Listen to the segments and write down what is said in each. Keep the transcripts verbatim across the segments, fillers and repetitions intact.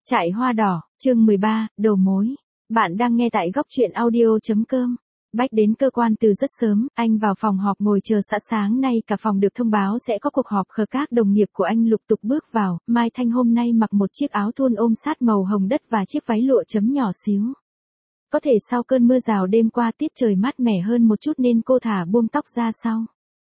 Trại hoa đỏ, chương mười ba, đầu mối. Bạn đang nghe tại góc truyện audio.com. Bách đến cơ quan từ rất sớm, anh vào phòng họp ngồi chờ xã sáng nay cả phòng được thông báo sẽ có cuộc họp khờ các đồng nghiệp của anh lục tục bước vào. Mai Thanh hôm nay mặc một chiếc áo thun ôm sát màu hồng đất và chiếc váy lụa chấm nhỏ xíu. Có thể sau cơn mưa rào đêm qua tiết trời mát mẻ hơn một chút nên cô thả buông tóc ra sau.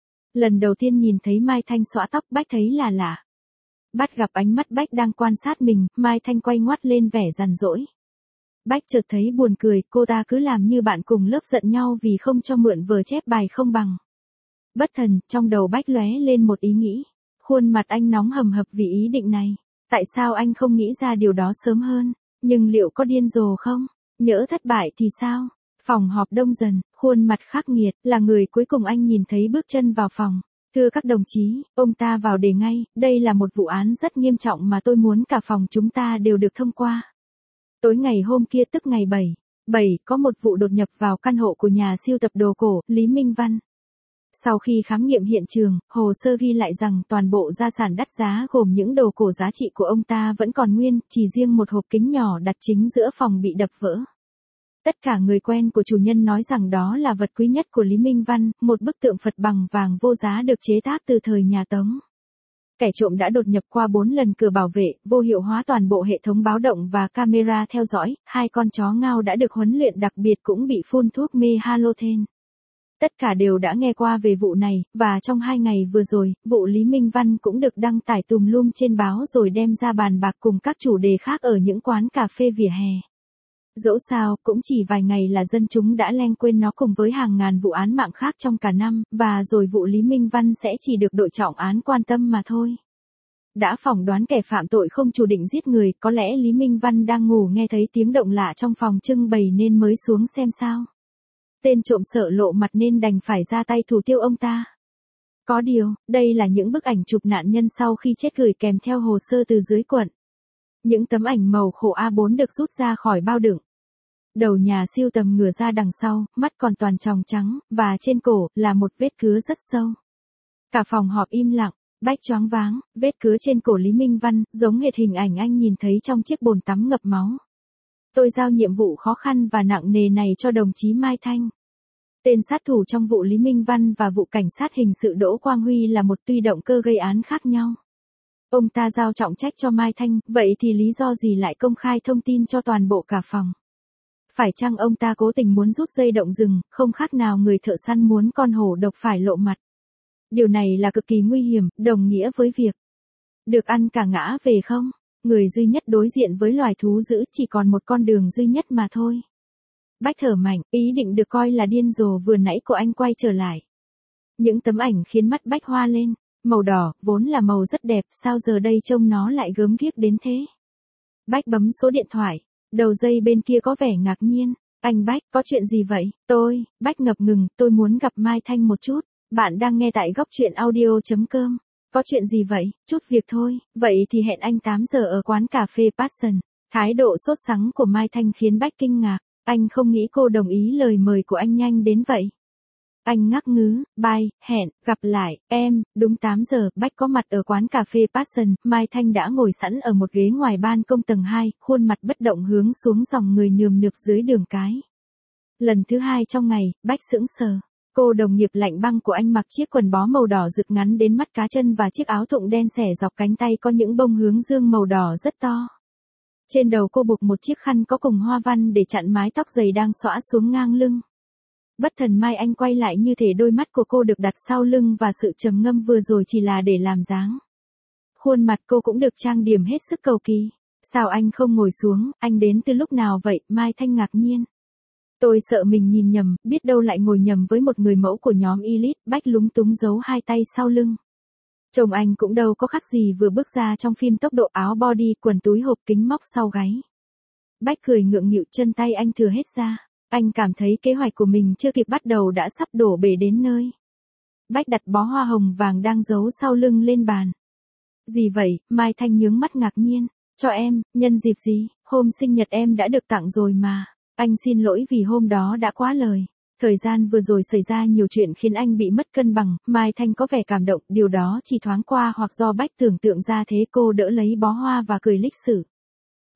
Lần đầu tiên nhìn thấy Mai Thanh xõa tóc Bách thấy là lạ. Bắt gặp ánh mắt Bách đang quan sát mình, Mai Thanh quay ngoắt lên vẻ giàn dỗi. Bách chợt thấy buồn cười, cô ta cứ làm như bạn cùng lớp giận nhau vì không cho mượn vở chép bài không bằng. Bất thần, trong đầu Bách lóe lên một ý nghĩ. Khuôn mặt anh nóng hầm hập vì ý định này. Tại sao anh không nghĩ ra điều đó sớm hơn? Nhưng liệu có điên rồ không? Nhỡ thất bại thì sao? Phòng họp đông dần, khuôn mặt khắc nghiệt, là người cuối cùng anh nhìn thấy bước chân vào phòng. Thưa các đồng chí, ông ta vào đề ngay, đây là một vụ án rất nghiêm trọng mà tôi muốn cả phòng chúng ta đều được thông qua. Tối ngày hôm kia tức ngày bảy, bảy có một vụ đột nhập vào căn hộ của nhà sưu tập đồ cổ, Lý Minh Văn. Sau khi khám nghiệm hiện trường, hồ sơ ghi lại rằng toàn bộ gia sản đắt giá gồm những đồ cổ giá trị của ông ta vẫn còn nguyên, chỉ riêng một hộp kính nhỏ đặt chính giữa phòng bị đập vỡ. Tất cả người quen của chủ nhân nói rằng đó là vật quý nhất của Lý Minh Văn, một bức tượng Phật bằng vàng vô giá được chế tác từ thời nhà Tống. Kẻ trộm đã đột nhập qua bốn lần cửa bảo vệ, vô hiệu hóa toàn bộ hệ thống báo động và camera theo dõi, hai con chó ngao đã được huấn luyện đặc biệt cũng bị phun thuốc mê halogen. Tất cả đều đã nghe qua về vụ này, và trong hai ngày vừa rồi, vụ Lý Minh Văn cũng được đăng tải tùm lum trên báo rồi đem ra bàn bạc cùng các chủ đề khác ở những quán cà phê vỉa hè. Dẫu sao, cũng chỉ vài ngày là dân chúng đã leng quên nó cùng với hàng ngàn vụ án mạng khác trong cả năm, và rồi vụ Lý Minh Văn sẽ chỉ được đội trọng án quan tâm mà thôi. Đã phỏng đoán kẻ phạm tội không chủ định giết người, có lẽ Lý Minh Văn đang ngủ nghe thấy tiếng động lạ trong phòng trưng bày nên mới xuống xem sao. Tên trộm sợ lộ mặt nên đành phải ra tay thủ tiêu ông ta. Có điều, đây là những bức ảnh chụp nạn nhân sau khi chết gửi kèm theo hồ sơ từ dưới quận. Những tấm ảnh màu khổ A bốn được rút ra khỏi bao đựng. Đầu nhà sưu tầm ngửa ra đằng sau, mắt còn toàn tròng trắng, và trên cổ là một vết cứa rất sâu. Cả phòng họp im lặng, Bách choáng váng, vết cứa trên cổ Lý Minh Văn, giống hệt hình ảnh anh nhìn thấy trong chiếc bồn tắm ngập máu. Tôi giao nhiệm vụ khó khăn và nặng nề này cho đồng chí Mai Thanh. Tên sát thủ trong vụ Lý Minh Văn và vụ cảnh sát hình sự Đỗ Quang Huy là một tuy động cơ gây án khác nhau. Ông ta giao trọng trách cho Mai Thanh, vậy thì lý do gì lại công khai thông tin cho toàn bộ cả phòng? Phải chăng ông ta cố tình muốn rút dây động rừng, không khác nào người thợ săn muốn con hổ độc phải lộ mặt? Điều này là cực kỳ nguy hiểm, đồng nghĩa với việc được ăn cả ngã về không? Người duy nhất đối diện với loài thú dữ chỉ còn một con đường duy nhất mà thôi. Bách thở mạnh, ý định được coi là điên rồ vừa nãy của anh quay trở lại. Những tấm ảnh khiến mắt Bách hoa lên. Màu đỏ, vốn là màu rất đẹp, sao giờ đây trông nó lại gớm ghiếc đến thế? Bách bấm số điện thoại, đầu dây bên kia có vẻ ngạc nhiên. Anh Bách, có chuyện gì vậy? Tôi, Bách ngập ngừng, tôi muốn gặp Mai Thanh một chút. Bạn đang nghe tại góc truyện audio.com. Có chuyện gì vậy? Chút việc thôi, vậy thì hẹn anh tám giờ ở quán cà phê Passion. Thái độ sốt sắng của Mai Thanh khiến Bách kinh ngạc, anh không nghĩ cô đồng ý lời mời của anh nhanh đến vậy. Anh ngắc ngứ, bye, hẹn, gặp lại, em, đúng tám giờ, Bách có mặt ở quán cà phê Passion, Mai Thanh đã ngồi sẵn ở một ghế ngoài ban công tầng hai, khuôn mặt bất động hướng xuống dòng người nườm nượp dưới đường cái. Lần thứ hai trong ngày, Bách sững sờ. Cô đồng nghiệp lạnh băng của anh mặc chiếc quần bó màu đỏ rực ngắn đến mắt cá chân và chiếc áo thụng đen xẻ dọc cánh tay có những bông hướng dương màu đỏ rất to. Trên đầu cô buộc một chiếc khăn có cùng hoa văn để chặn mái tóc dày đang xõa xuống ngang lưng. Bất thần Mai Anh quay lại như thể đôi mắt của cô được đặt sau lưng và sự trầm ngâm vừa rồi chỉ là để làm dáng. Khuôn mặt cô cũng được trang điểm hết sức cầu kỳ. Sao anh không ngồi xuống, anh đến từ lúc nào vậy? Mai Thanh ngạc nhiên. Tôi sợ mình nhìn nhầm, biết đâu lại ngồi nhầm với một người mẫu của nhóm Elite. Bách lúng túng giấu hai tay sau lưng. Chồng anh cũng đâu có khác gì vừa bước ra trong phim tốc độ, áo body, quần túi hộp kính móc sau gáy. Bách cười ngượng nghịu, chân tay anh thừa hết ra. Anh cảm thấy kế hoạch của mình chưa kịp bắt đầu đã sắp đổ bể đến nơi. Bách đặt bó hoa hồng vàng đang giấu sau lưng lên bàn. Gì vậy? Mai Thanh nhướng mắt ngạc nhiên. Cho em, nhân dịp gì? Hôm sinh nhật em đã được tặng rồi mà. Anh xin lỗi vì hôm đó đã quá lời. Thời gian vừa rồi xảy ra nhiều chuyện khiến anh bị mất cân bằng. Mai Thanh có vẻ cảm động, điều đó chỉ thoáng qua hoặc do Bách tưởng tượng ra thế. Cô đỡ lấy bó hoa và cười lịch sự.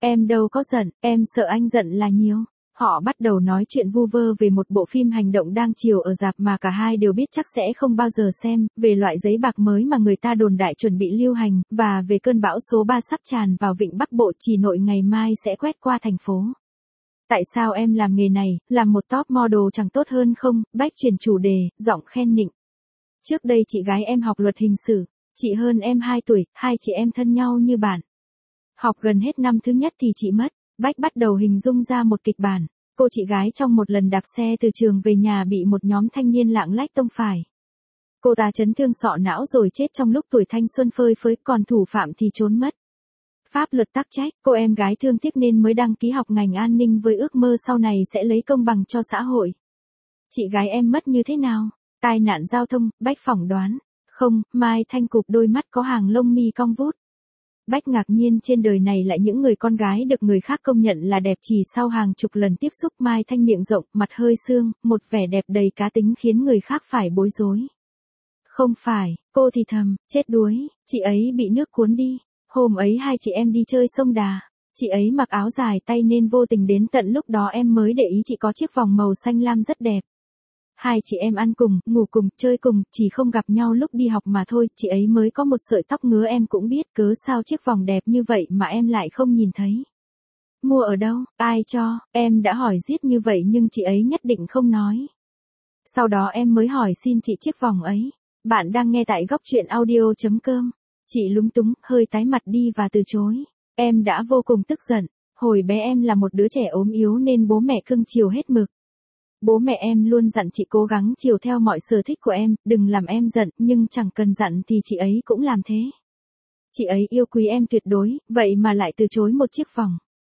Em đâu có giận, em sợ anh giận là nhiều. Họ bắt đầu nói chuyện vu vơ về một bộ phim hành động đang chiếu ở rạp mà cả hai đều biết chắc sẽ không bao giờ xem, về loại giấy bạc mới mà người ta đồn đại chuẩn bị lưu hành, và về cơn bão số ba sắp tràn vào vịnh Bắc Bộ chỉ nội ngày mai sẽ quét qua thành phố. Tại sao em làm nghề này, làm một top model chẳng tốt hơn không? Bách chuyển chủ đề, giọng khen nịnh. Trước đây chị gái em học luật hình sự, chị hơn em hai tuổi, hai chị em thân nhau như bạn. Học gần hết năm thứ nhất thì chị mất. Bách bắt đầu hình dung ra một kịch bản. Cô chị gái trong một lần đạp xe từ trường về nhà bị một nhóm thanh niên lạng lách tông phải. Cô ta chấn thương sọ não rồi chết trong lúc tuổi thanh xuân phơi phới, còn thủ phạm thì trốn mất. Pháp luật tắc trách, cô em gái thương tiếc nên mới đăng ký học ngành an ninh với ước mơ sau này sẽ lấy công bằng cho xã hội. Chị gái em mất như thế nào? Tai nạn giao thông, Bách phỏng đoán. Không, Mai Thanh cụp đôi mắt có hàng lông mi cong vút. Bách ngạc nhiên trên đời này lại những người con gái được người khác công nhận là đẹp chỉ sau hàng chục lần tiếp xúc. Mai Thanh miệng rộng, mặt hơi sương, một vẻ đẹp đầy cá tính khiến người khác phải bối rối. Không phải, cô thì thầm, chết đuối, chị ấy bị nước cuốn đi. Hôm ấy hai chị em đi chơi sông Đà. Chị ấy mặc áo dài tay nên vô tình đến tận lúc đó em mới để ý chị có chiếc vòng màu xanh lam rất đẹp. Hai chị em ăn cùng, ngủ cùng, chơi cùng, chỉ không gặp nhau lúc đi học mà thôi. Chị ấy mới có một sợi tóc ngứa em cũng biết cớ sao chiếc vòng đẹp như vậy mà em lại không nhìn thấy. Mua ở đâu, ai cho, em đã hỏi giết như vậy nhưng chị ấy nhất định không nói. Sau đó em mới hỏi xin chị chiếc vòng ấy. Bạn đang nghe tại góc truyện audio chấm com. Chị lúng túng, hơi tái mặt đi và từ chối. Em đã vô cùng tức giận. Hồi bé em là một đứa trẻ ốm yếu nên bố mẹ cưng chiều hết mực. Bố mẹ em luôn dặn chị cố gắng chiều theo mọi sở thích của em, đừng làm em giận, nhưng chẳng cần dặn thì chị ấy cũng làm thế. Chị ấy yêu quý em tuyệt đối, vậy mà lại từ chối một chiếc vòng.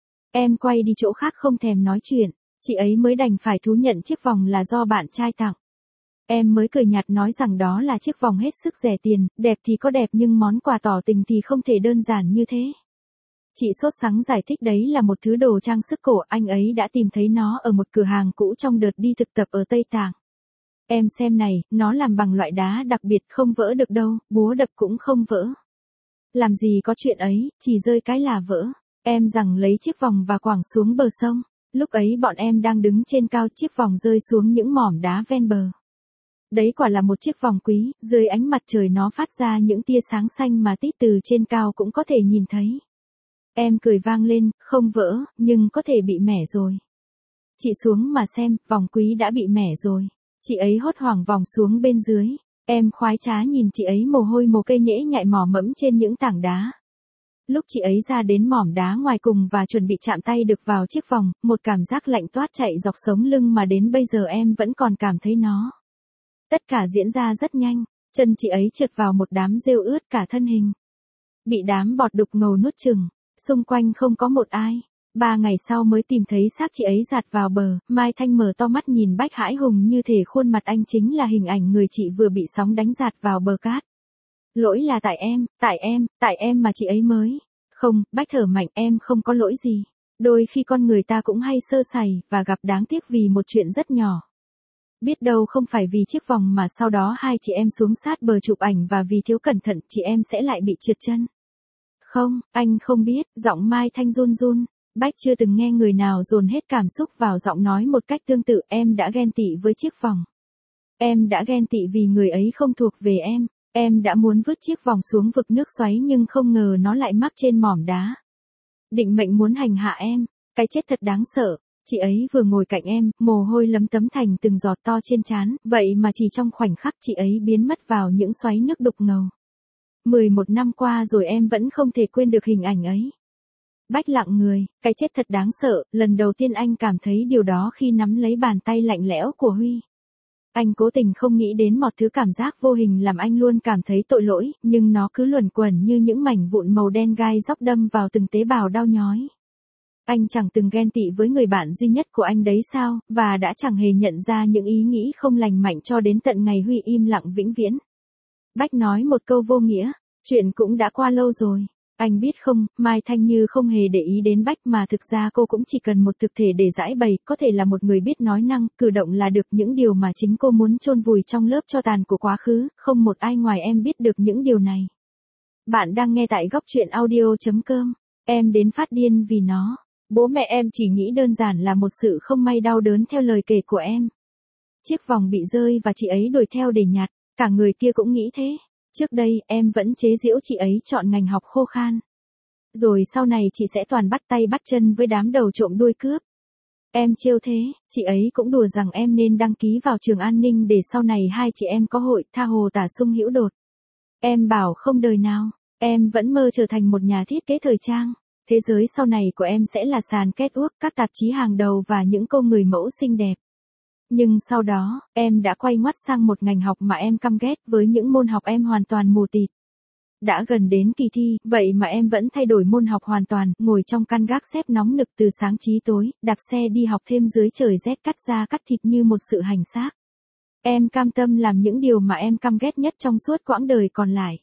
Em quay đi chỗ khác không thèm nói chuyện, chị ấy mới đành phải thú nhận chiếc vòng là do bạn trai tặng. Em mới cười nhạt nói rằng đó là chiếc vòng hết sức rẻ tiền, đẹp thì có đẹp nhưng món quà tỏ tình thì không thể đơn giản như thế. Chị sốt sắng giải thích đấy là một thứ đồ trang sức cổ, anh ấy đã tìm thấy nó ở một cửa hàng cũ trong đợt đi thực tập ở Tây Tạng. Em xem này, nó làm bằng loại đá đặc biệt không vỡ được đâu, búa đập cũng không vỡ. Làm gì có chuyện ấy, chỉ rơi cái là vỡ. Em rằng lấy chiếc vòng và quẳng xuống bờ sông. Lúc ấy bọn em đang đứng trên cao, chiếc vòng rơi xuống những mỏm đá ven bờ. Đấy quả là một chiếc vòng quý, dưới ánh mặt trời nó phát ra những tia sáng xanh mà tít từ trên cao cũng có thể nhìn thấy. Em cười vang lên, không vỡ, nhưng có thể bị mẻ rồi. Chị xuống mà xem, vòng quý đã bị mẻ rồi. Chị ấy hốt hoảng vòng xuống bên dưới. Em khoái trá nhìn chị ấy mồ hôi mồ kê nhễ nhại mò mẫm trên những tảng đá. Lúc chị ấy ra đến mỏm đá ngoài cùng và chuẩn bị chạm tay được vào chiếc vòng, một cảm giác lạnh toát chạy dọc sống lưng mà đến bây giờ em vẫn còn cảm thấy nó. Tất cả diễn ra rất nhanh, chân chị ấy trượt vào một đám rêu ướt cả thân hình. Bị đám bọt đục ngầu nuốt chửng, xung quanh không có một ai. Ba ngày sau mới tìm thấy xác chị ấy giạt vào bờ, Mai Thanh mở to mắt nhìn Bách hãi hùng như thể khuôn mặt anh chính là hình ảnh người chị vừa bị sóng đánh giạt vào bờ cát. Lỗi là tại em, tại em, tại em mà chị ấy mới. Không, Bách thở mạnh, em không có lỗi gì. Đôi khi con người ta cũng hay sơ sẩy và gặp đáng tiếc vì một chuyện rất nhỏ. Biết đâu không phải vì chiếc vòng mà sau đó hai chị em xuống sát bờ chụp ảnh và vì thiếu cẩn thận chị em sẽ lại bị trượt chân. Không, anh không biết, giọng Mai Thanh run run. Bách chưa từng nghe người nào dồn hết cảm xúc vào giọng nói một cách tương tự. Em đã ghen tị với chiếc vòng. Em đã ghen tị vì người ấy không thuộc về em. Em đã muốn vứt chiếc vòng xuống vực nước xoáy nhưng không ngờ nó lại mắc trên mỏm đá. Định mệnh muốn hành hạ em. Cái chết thật đáng sợ. Chị ấy vừa ngồi cạnh em, mồ hôi lấm tấm thành từng giọt to trên trán, vậy mà chỉ trong khoảnh khắc chị ấy biến mất vào những xoáy nước đục ngầu. mười một năm qua rồi em vẫn không thể quên được hình ảnh ấy. Bách lặng người, cái chết thật đáng sợ, lần đầu tiên anh cảm thấy điều đó khi nắm lấy bàn tay lạnh lẽo của Huy. Anh cố tình không nghĩ đến một thứ cảm giác vô hình làm anh luôn cảm thấy tội lỗi, nhưng nó cứ luẩn quẩn như những mảnh vụn màu đen gai dóc đâm vào từng tế bào đau nhói. Anh chẳng từng ghen tị với người bạn duy nhất của anh đấy sao, và đã chẳng hề nhận ra những ý nghĩ không lành mạnh cho đến tận ngày Huy im lặng vĩnh viễn. Bách nói một câu vô nghĩa, chuyện cũng đã qua lâu rồi. Anh biết không, Mai Thanh như không hề để ý đến Bách mà thực ra cô cũng chỉ cần một thực thể để giải bày, có thể là một người biết nói năng, cử động là được những điều mà chính cô muốn chôn vùi trong lớp tro tàn của quá khứ, không một ai ngoài em biết được những điều này. Bạn đang nghe tại góc truyện audio chấm com. Em đến phát điên vì nó. Bố mẹ em chỉ nghĩ đơn giản là một sự không may đau đớn theo lời kể của em. Chiếc vòng bị rơi và chị ấy đuổi theo để nhặt, cả người kia cũng nghĩ thế. Trước đây, em vẫn chế giễu chị ấy chọn ngành học khô khan. Rồi sau này chị sẽ toàn bắt tay bắt chân với đám đầu trộm đuôi cướp. Em trêu thế, chị ấy cũng đùa rằng em nên đăng ký vào trường an ninh để sau này hai chị em có hội tha hồ tả sung hữu đột. Em bảo không đời nào, em vẫn mơ trở thành một nhà thiết kế thời trang. Thế giới sau này của em sẽ là sàn catwalk, các tạp chí hàng đầu và những cô người mẫu xinh đẹp. Nhưng sau đó, em đã quay ngoắt sang một ngành học mà em căm ghét với những môn học em hoàn toàn mù tịt. Đã gần đến kỳ thi, vậy mà em vẫn thay đổi môn học hoàn toàn, ngồi trong căn gác xếp nóng nực từ sáng chí tối, đạp xe đi học thêm dưới trời rét cắt da cắt thịt như một sự hành xác. Em cam tâm làm những điều mà em căm ghét nhất trong suốt quãng đời còn lại.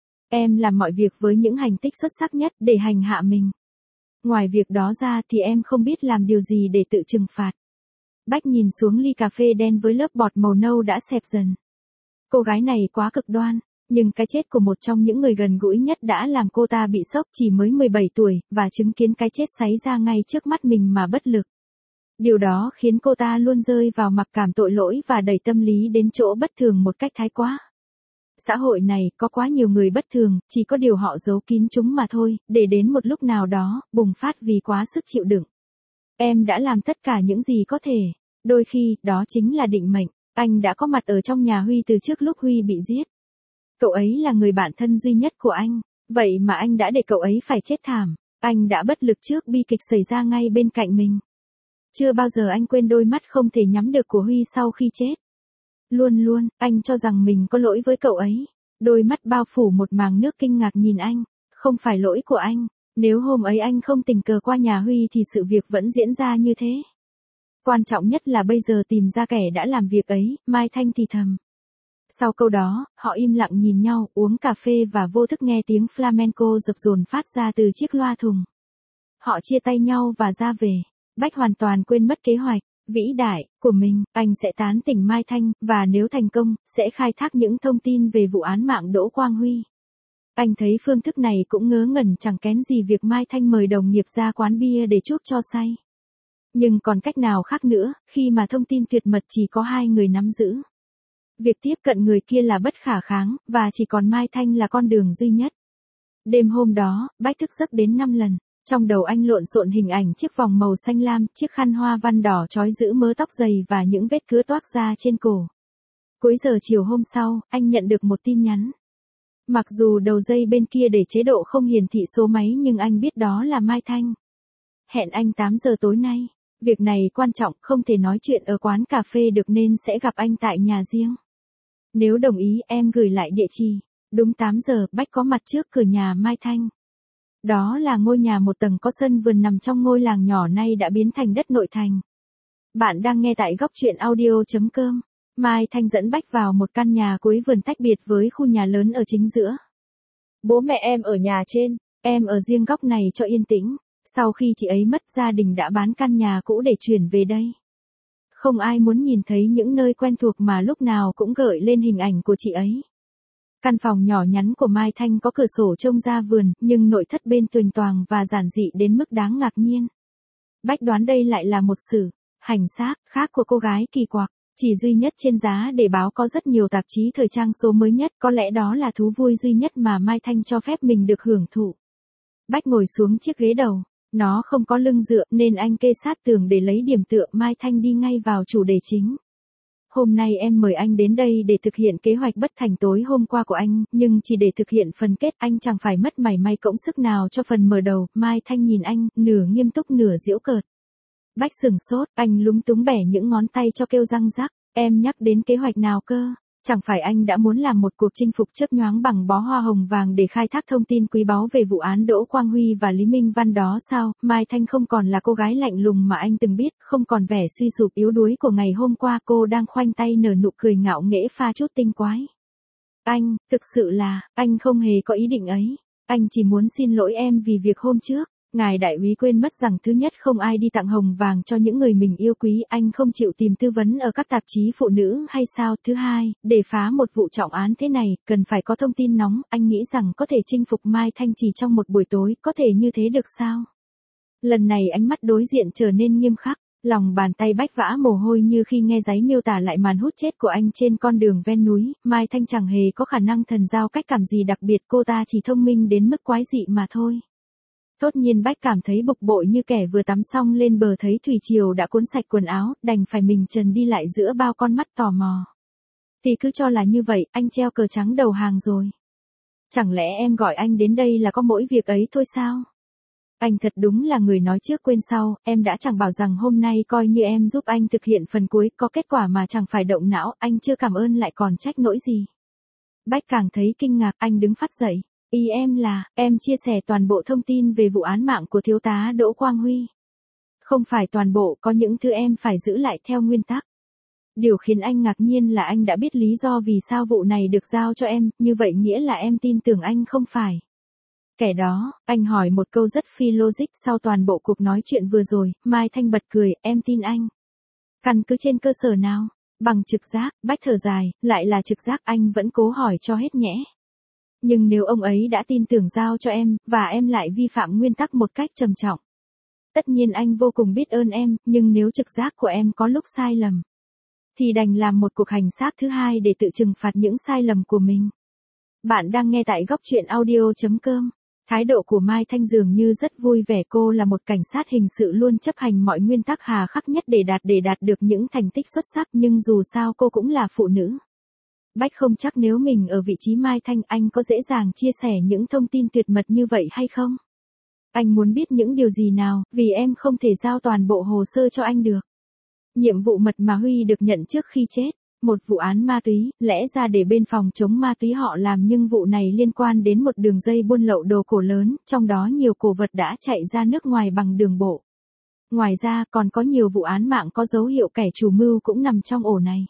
Em làm mọi việc với những thành tích xuất sắc nhất để hành hạ mình. Ngoài việc đó ra thì em không biết làm điều gì để tự trừng phạt. Bách nhìn xuống ly cà phê đen với lớp bọt màu nâu đã xẹp dần. Cô gái này quá cực đoan, nhưng cái chết của một trong những người gần gũi nhất đã làm cô ta bị sốc, chỉ mới mười bảy tuổi, và chứng kiến cái chết xảy ra ngay trước mắt mình mà bất lực. Điều đó khiến cô ta luôn rơi vào mặc cảm tội lỗi và đẩy tâm lý đến chỗ bất thường một cách thái quá. Xã hội này có quá nhiều người bất thường, chỉ có điều họ giấu kín chúng mà thôi, để đến một lúc nào đó, bùng phát vì quá sức chịu đựng. Em đã làm tất cả những gì có thể. Đôi khi, đó chính là định mệnh. Anh đã có mặt ở trong nhà Huy từ trước lúc Huy bị giết. Cậu ấy là người bạn thân duy nhất của anh. Vậy mà anh đã để cậu ấy phải chết thảm. Anh đã bất lực trước bi kịch xảy ra ngay bên cạnh mình. Chưa bao giờ anh quên đôi mắt không thể nhắm được của Huy sau khi chết. Luôn luôn, anh cho rằng mình có lỗi với cậu ấy. Đôi mắt bao phủ một màng nước kinh ngạc nhìn anh. Không phải lỗi của anh. Nếu hôm ấy anh không tình cờ qua nhà Huy thì sự việc vẫn diễn ra như thế. Quan trọng nhất là bây giờ tìm ra kẻ đã làm việc ấy, Mai Thanh thì thầm. Sau câu đó, họ im lặng nhìn nhau, uống cà phê và vô thức nghe tiếng flamenco dập dồn phát ra từ chiếc loa thùng. Họ chia tay nhau và ra về. Bách hoàn toàn quên mất kế hoạch vĩ đại của mình, anh sẽ tán tỉnh Mai Thanh, và nếu thành công, sẽ khai thác những thông tin về vụ án mạng Đỗ Quang Huy. Anh thấy phương thức này cũng ngớ ngẩn chẳng kén gì việc Mai Thanh mời đồng nghiệp ra quán bia để chuốc cho say. Nhưng còn cách nào khác nữa, khi mà thông tin tuyệt mật chỉ có hai người nắm giữ. Việc tiếp cận người kia là bất khả kháng, và chỉ còn Mai Thanh là con đường duy nhất. Đêm hôm đó, Bách thức giấc đến năm lần. Trong đầu anh lộn xộn hình ảnh chiếc vòng màu xanh lam, chiếc khăn hoa văn đỏ trói giữ mớ tóc dày và những vết cứa toác ra trên cổ. Cuối giờ chiều hôm sau, anh nhận được một tin nhắn. Mặc dù đầu dây bên kia để chế độ không hiển thị số máy nhưng anh biết đó là Mai Thanh. Hẹn anh tám giờ tối nay. Việc này quan trọng, không thể nói chuyện ở quán cà phê được nên sẽ gặp anh tại nhà riêng. Nếu đồng ý em gửi lại địa chỉ. Đúng tám giờ, Bách có mặt trước cửa nhà Mai Thanh. Đó là ngôi nhà một tầng có sân vườn nằm trong ngôi làng nhỏ nay đã biến thành đất nội thành. Bạn đang nghe tại góc truyện audio chấm com. Mai Thanh dẫn Bách vào một căn nhà cuối vườn tách biệt với khu nhà lớn ở chính giữa. Bố mẹ em ở nhà trên, em ở riêng góc này cho yên tĩnh. Sau khi chị ấy mất, gia đình đã bán căn nhà cũ để chuyển về đây. Không ai muốn nhìn thấy những nơi quen thuộc mà lúc nào cũng gợi lên hình ảnh của chị ấy. Căn phòng nhỏ nhắn của Mai Thanh có cửa sổ trông ra vườn, nhưng nội thất bên tuềnh toàng và giản dị đến mức đáng ngạc nhiên. Bách đoán đây lại là một sự hành xác khác của cô gái kỳ quặc. Chỉ duy nhất trên giá để báo có rất nhiều tạp chí thời trang số mới nhất, có lẽ đó là thú vui duy nhất mà Mai Thanh cho phép mình được hưởng thụ. Bách ngồi xuống chiếc ghế đầu. Nó không có lưng dựa nên anh kê sát tường để lấy điểm tựa. Mai Thanh đi ngay vào chủ đề chính. Hôm nay em mời anh đến đây để thực hiện kế hoạch bất thành tối hôm qua của anh, nhưng chỉ để thực hiện phần kết anh chẳng phải mất mảy may cỗng sức nào cho phần mở đầu. Mai Thanh nhìn anh, nửa nghiêm túc nửa giễu cợt. Bách sửng sốt, anh lúng túng bẻ những ngón tay cho kêu răng rắc. Em nhắc đến kế hoạch nào cơ? Chẳng phải anh đã muốn làm một cuộc chinh phục chớp nhoáng bằng bó hoa hồng vàng để khai thác thông tin quý báu về vụ án Đỗ Quang Huy và Lý Minh Văn đó sao? Mai Thanh không còn là cô gái lạnh lùng mà anh từng biết, không còn vẻ suy sụp yếu đuối của ngày hôm qua. Cô đang khoanh tay nở nụ cười ngạo nghễ pha chút tinh quái. Anh, thực sự là, anh không hề có ý định ấy. Anh chỉ muốn xin lỗi em vì việc hôm trước. Ngài đại úy quên mất rằng thứ nhất không ai đi tặng hồng vàng cho những người mình yêu quý, anh không chịu tìm tư vấn ở các tạp chí phụ nữ hay sao? Thứ hai, để phá một vụ trọng án thế này, cần phải có thông tin nóng, anh nghĩ rằng có thể chinh phục Mai Thanh chỉ trong một buổi tối, có thể như thế được sao? Lần này ánh mắt đối diện trở nên nghiêm khắc, lòng bàn tay Bách vã mồ hôi như khi nghe giấy miêu tả lại màn hút chết của anh trên con đường ven núi, Mai Thanh chẳng hề có khả năng thần giao cách cảm gì đặc biệt, cô ta chỉ thông minh đến mức quái dị mà thôi. Tốt nhiên Bách cảm thấy bực bội như kẻ vừa tắm xong lên bờ thấy thủy triều đã cuốn sạch quần áo, đành phải mình trần đi lại giữa bao con mắt tò mò. Thì cứ cho là như vậy, anh treo cờ trắng đầu hàng rồi. Chẳng lẽ em gọi anh đến đây là có mỗi việc ấy thôi sao? Anh thật đúng là người nói trước quên sau, em đã chẳng bảo rằng hôm nay coi như em giúp anh thực hiện phần cuối, có kết quả mà chẳng phải động não, anh chưa cảm ơn lại còn trách nỗi gì. Bách càng thấy kinh ngạc, anh đứng phắt dậy. Ý em là, em chia sẻ toàn bộ thông tin về vụ án mạng của thiếu tá Đỗ Quang Huy. Không phải toàn bộ, có những thứ em phải giữ lại theo nguyên tắc. Điều khiến anh ngạc nhiên là anh đã biết lý do vì sao vụ này được giao cho em, như vậy nghĩa là em tin tưởng anh không phải kẻ đó. Anh hỏi một câu rất phi logic sau toàn bộ cuộc nói chuyện vừa rồi, Mai Thanh bật cười, em tin anh. Căn cứ trên cơ sở nào? Bằng trực giác. Bách thở dài, lại là trực giác, anh vẫn cố hỏi cho hết nhẽ. Nhưng nếu ông ấy đã tin tưởng giao cho em, và em lại vi phạm nguyên tắc một cách trầm trọng. Tất nhiên anh vô cùng biết ơn em, nhưng nếu trực giác của em có lúc sai lầm, thì đành làm một cuộc hành xác thứ hai để tự trừng phạt những sai lầm của mình. Bạn đang nghe tại góc truyện audio.com. Thái độ của Mai Thanh dường như rất vui vẻ, cô là một cảnh sát hình sự luôn chấp hành mọi nguyên tắc hà khắc nhất để đạt để đạt được những thành tích xuất sắc, nhưng dù sao cô cũng là phụ nữ. Bách không chắc nếu mình ở vị trí Mai Thanh anh có dễ dàng chia sẻ những thông tin tuyệt mật như vậy hay không? Anh muốn biết những điều gì nào, vì em không thể giao toàn bộ hồ sơ cho anh được. Nhiệm vụ mật mà Huy được nhận trước khi chết, một vụ án ma túy, lẽ ra để bên phòng chống ma túy họ làm, nhưng vụ này liên quan đến một đường dây buôn lậu đồ cổ lớn, trong đó nhiều cổ vật đã chạy ra nước ngoài bằng đường bộ. Ngoài ra còn có nhiều vụ án mạng có dấu hiệu kẻ chủ mưu cũng nằm trong ổ này.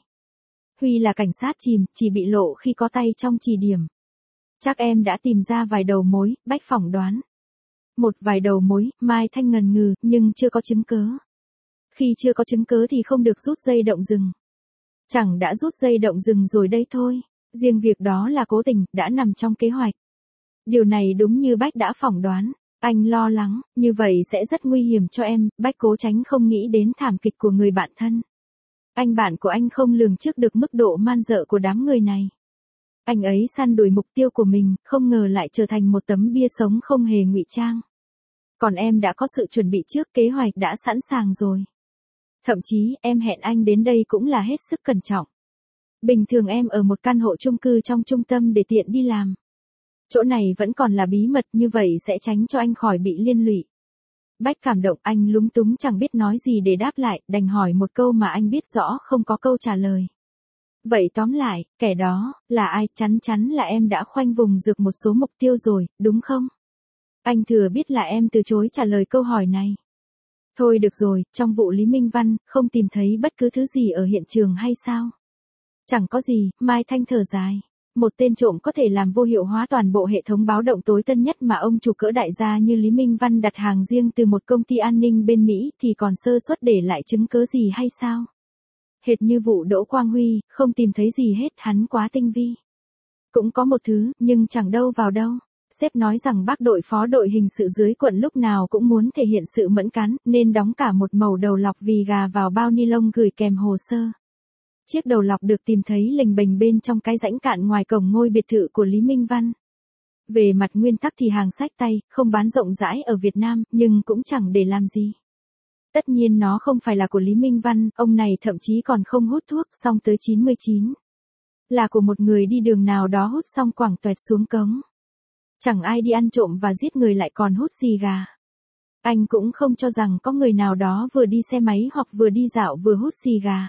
Huy là cảnh sát chìm, chỉ bị lộ khi có tay trong chỉ điểm. Chắc em đã tìm ra vài đầu mối, Bách phỏng đoán. Một vài đầu mối, Mai Thanh ngần ngừ, nhưng chưa có chứng cớ. Khi chưa có chứng cớ thì không được rút dây động rừng. Chẳng đã rút dây động rừng rồi đây thôi. Riêng việc đó là cố tình, đã nằm trong kế hoạch. Điều này đúng như Bách đã phỏng đoán. Anh lo lắng, như vậy sẽ rất nguy hiểm cho em. Bách cố tránh không nghĩ đến thảm kịch của người bạn thân. Anh bạn của anh không lường trước được mức độ man dợ của đám người này. Anh ấy săn đuổi mục tiêu của mình, không ngờ lại trở thành một tấm bia sống không hề ngụy trang. Còn em đã có sự chuẩn bị trước, kế hoạch đã sẵn sàng rồi. Thậm chí, em hẹn anh đến đây cũng là hết sức cẩn trọng. Bình thường em ở một căn hộ chung cư trong trung tâm để tiện đi làm. Chỗ này vẫn còn là bí mật, như vậy sẽ tránh cho anh khỏi bị liên lụy. Bách cảm động, anh lúng túng chẳng biết nói gì để đáp lại, đành hỏi một câu mà anh biết rõ không có câu trả lời. Vậy tóm lại, kẻ đó, là ai? Chắn chắn là em đã khoanh vùng dược một số mục tiêu rồi, đúng không? Anh thừa biết là em từ chối trả lời câu hỏi này. Thôi được rồi, trong vụ Lý Minh Văn, không tìm thấy bất cứ thứ gì ở hiện trường hay sao? Chẳng có gì, Mai Thanh thở dài. Một tên trộm có thể làm vô hiệu hóa toàn bộ hệ thống báo động tối tân nhất mà ông chủ cỡ đại gia như Lý Minh Văn đặt hàng riêng từ một công ty an ninh bên Mỹ, thì còn sơ suất để lại chứng cớ gì hay sao? Hệt như vụ Đỗ Quang Huy, không tìm thấy gì hết, hắn quá tinh vi. Cũng có một thứ, nhưng chẳng đâu vào đâu. Sếp nói rằng bác đội phó đội hình sự dưới quận lúc nào cũng muốn thể hiện sự mẫn cán, nên đóng cả một mẩu đầu lọc vì gà vào bao ni lông gửi kèm hồ sơ. Chiếc đầu lọc được tìm thấy lềnh bềnh bên trong cái rãnh cạn ngoài cổng ngôi biệt thự của Lý Minh Văn. Về mặt nguyên tắc thì hàng xách tay, không bán rộng rãi ở Việt Nam, nhưng cũng chẳng để làm gì. Tất nhiên nó không phải là của Lý Minh Văn, ông này thậm chí còn không hút thuốc, xong tới chín mươi chín. Là của một người đi đường nào đó hút xong quẳng toẹt xuống cống. Chẳng ai đi ăn trộm và giết người lại còn hút xì gà. Anh cũng không cho rằng có người nào đó vừa đi xe máy hoặc vừa đi dạo vừa hút xì gà.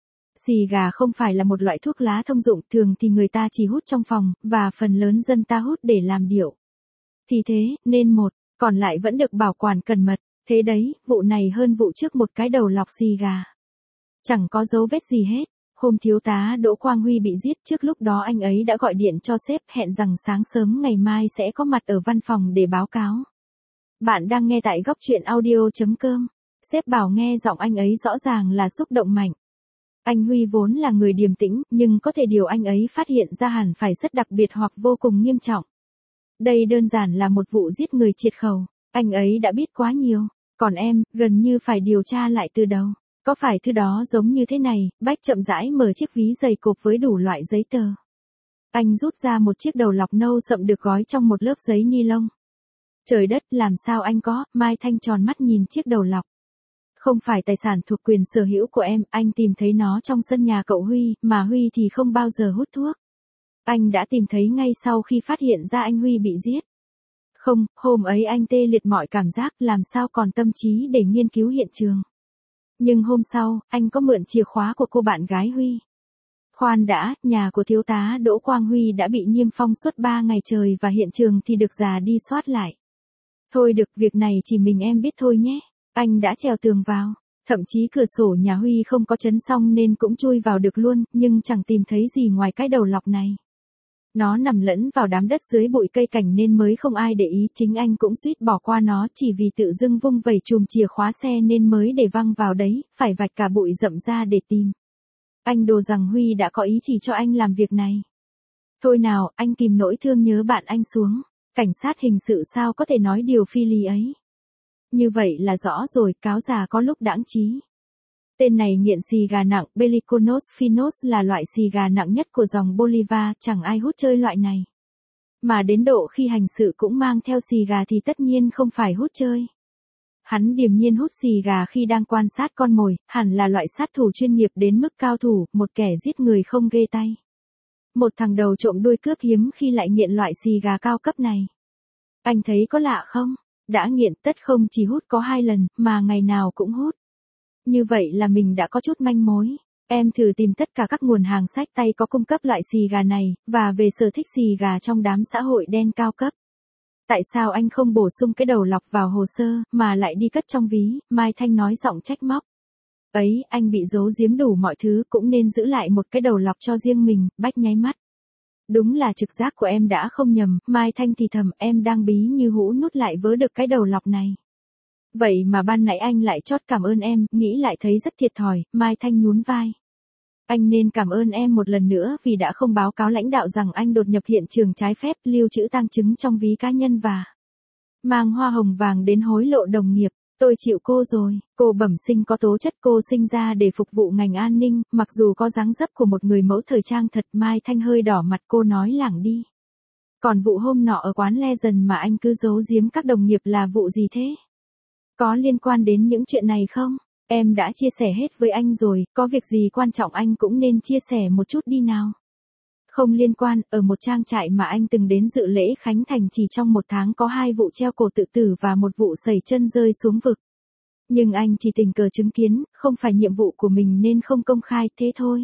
Xì gà không phải là một loại thuốc lá thông dụng, thường thì người ta chỉ hút trong phòng, và phần lớn dân ta hút để làm điệu. Thì thế, nên một, còn lại vẫn được bảo quản cẩn mật. Thế đấy, vụ này hơn vụ trước một cái đầu lọc xì gà. Chẳng có dấu vết gì hết. Hôm thiếu tá Đỗ Quang Huy bị giết, trước lúc đó anh ấy đã gọi điện cho sếp hẹn rằng sáng sớm ngày mai sẽ có mặt ở văn phòng để báo cáo. Bạn đang nghe tại góc chuyện audio chấm com. Sếp bảo nghe giọng anh ấy rõ ràng là xúc động mạnh. Anh Huy vốn là người điềm tĩnh, nhưng có thể điều anh ấy phát hiện ra hẳn phải rất đặc biệt hoặc vô cùng nghiêm trọng. Đây đơn giản là một vụ giết người triệt khẩu. Anh ấy đã biết quá nhiều. Còn em, gần như phải điều tra lại từ đầu. Có phải thứ đó giống như thế này? Bách chậm rãi mở chiếc ví dày cộp với đủ loại giấy tờ. Anh rút ra một chiếc đầu lọc nâu sậm được gói trong một lớp giấy ni lông. Trời đất, làm sao anh có? Mai Thanh tròn mắt nhìn chiếc đầu lọc. Không phải tài sản thuộc quyền sở hữu của em, anh tìm thấy nó trong sân nhà cậu Huy, mà Huy thì không bao giờ hút thuốc. Anh đã tìm thấy ngay sau khi phát hiện ra anh Huy bị giết. Không, hôm ấy anh tê liệt mọi cảm giác, làm sao còn tâm trí để nghiên cứu hiện trường. Nhưng hôm sau, anh có mượn chìa khóa của cô bạn gái Huy. Khoan đã, nhà của thiếu tá Đỗ Quang Huy đã bị niêm phong suốt ba ngày trời và hiện trường thì được già đi soát lại. Thôi được, việc này chỉ mình em biết thôi nhé. Anh đã trèo tường vào. Thậm chí cửa sổ nhà Huy không có chấn xong nên cũng chui vào được luôn, nhưng chẳng tìm thấy gì ngoài cái đầu lọc này. Nó nằm lẫn vào đám đất dưới bụi cây cảnh nên mới không ai để ý, chính anh cũng suýt bỏ qua nó chỉ vì tự dưng vung vẩy chùm chìa khóa xe nên mới để văng vào đấy, phải vạch cả bụi rậm ra để tìm. Anh đồ rằng Huy đã có ý chỉ cho anh làm việc này. Thôi nào, anh kìm nỗi thương nhớ bạn anh xuống. Cảnh sát hình sự sao có thể nói điều phi lý ấy. Như vậy là rõ rồi, cáo già có lúc đãng trí. Tên này nghiện xì gà nặng, Beliconos finos là loại xì gà nặng nhất của dòng Bolivar, chẳng ai hút chơi loại này. Mà đến độ khi hành sự cũng mang theo xì gà thì tất nhiên không phải hút chơi. Hắn điềm nhiên hút xì gà khi đang quan sát con mồi, hẳn là loại sát thủ chuyên nghiệp đến mức cao thủ, một kẻ giết người không ghê tay. Một thằng đầu trộm đuôi cướp hiếm khi lại nghiện loại xì gà cao cấp này. Anh thấy có lạ không? Đã nghiện tất không chỉ hút có hai lần, mà ngày nào cũng hút. Như vậy là mình đã có chút manh mối. Em thử tìm tất cả các nguồn hàng sách tay có cung cấp loại xì gà này, và về sở thích xì gà trong đám xã hội đen cao cấp. Tại sao anh không bổ sung cái đầu lọc vào hồ sơ, mà lại đi cất trong ví? Mai Thanh nói giọng trách móc. Ấy, anh bị giấu giếm đủ mọi thứ, cũng nên giữ lại một cái đầu lọc cho riêng mình. Bách nháy mắt. Đúng là trực giác của em đã không nhầm, Mai Thanh thì thầm, em đang bí như hũ nút lại vớ được cái đầu lọc này. Vậy mà ban nãy anh lại chót cảm ơn em, nghĩ lại thấy rất thiệt thòi. Mai Thanh nhún vai. Anh nên cảm ơn em một lần nữa vì đã không báo cáo lãnh đạo rằng anh đột nhập hiện trường trái phép, lưu trữ tang chứng trong ví cá nhân và mang hoa hồng vàng đến hối lộ đồng nghiệp. Tôi chịu cô rồi, cô bẩm sinh có tố chất, cô sinh ra để phục vụ ngành an ninh, mặc dù có dáng dấp của một người mẫu thời trang thật. Mai Thanh hơi đỏ mặt, cô nói lảng đi. Còn vụ hôm nọ ở quán Legend mà anh cứ giấu giếm các đồng nghiệp là vụ gì thế? Có liên quan đến những chuyện này không? Em đã chia sẻ hết với anh rồi, có việc gì quan trọng anh cũng nên chia sẻ một chút đi nào. Không liên quan, ở một trang trại mà anh từng đến dự lễ khánh thành chỉ trong một tháng có hai vụ treo cổ tự tử và một vụ sẩy chân rơi xuống vực. Nhưng anh chỉ tình cờ chứng kiến, không phải nhiệm vụ của mình nên không công khai, thế thôi.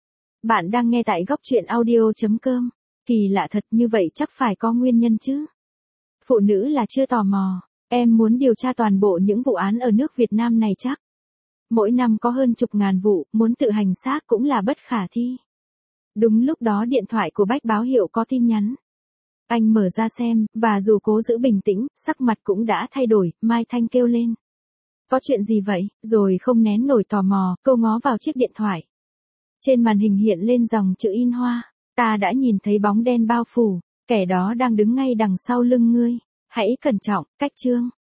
Bạn đang nghe tại góc chuyện audio chấm com. Kỳ lạ thật, như vậy chắc phải có nguyên nhân chứ. Phụ nữ là chưa tò mò. Em muốn điều tra toàn bộ những vụ án ở nước Việt Nam này chắc. Mỗi năm có hơn chục ngàn vụ, muốn tự hành xác cũng là bất khả thi. Đúng lúc đó điện thoại của Bách báo hiệu có tin nhắn. Anh mở ra xem, và dù cố giữ bình tĩnh, sắc mặt cũng đã thay đổi. Mai Thanh kêu lên. Có chuyện gì vậy? Rồi không nén nổi tò mò, cô ngó vào chiếc điện thoại. Trên màn hình hiện lên dòng chữ in hoa. Ta đã nhìn thấy bóng đen bao phủ, kẻ đó đang đứng ngay đằng sau lưng ngươi. Hãy cẩn trọng, cách chương.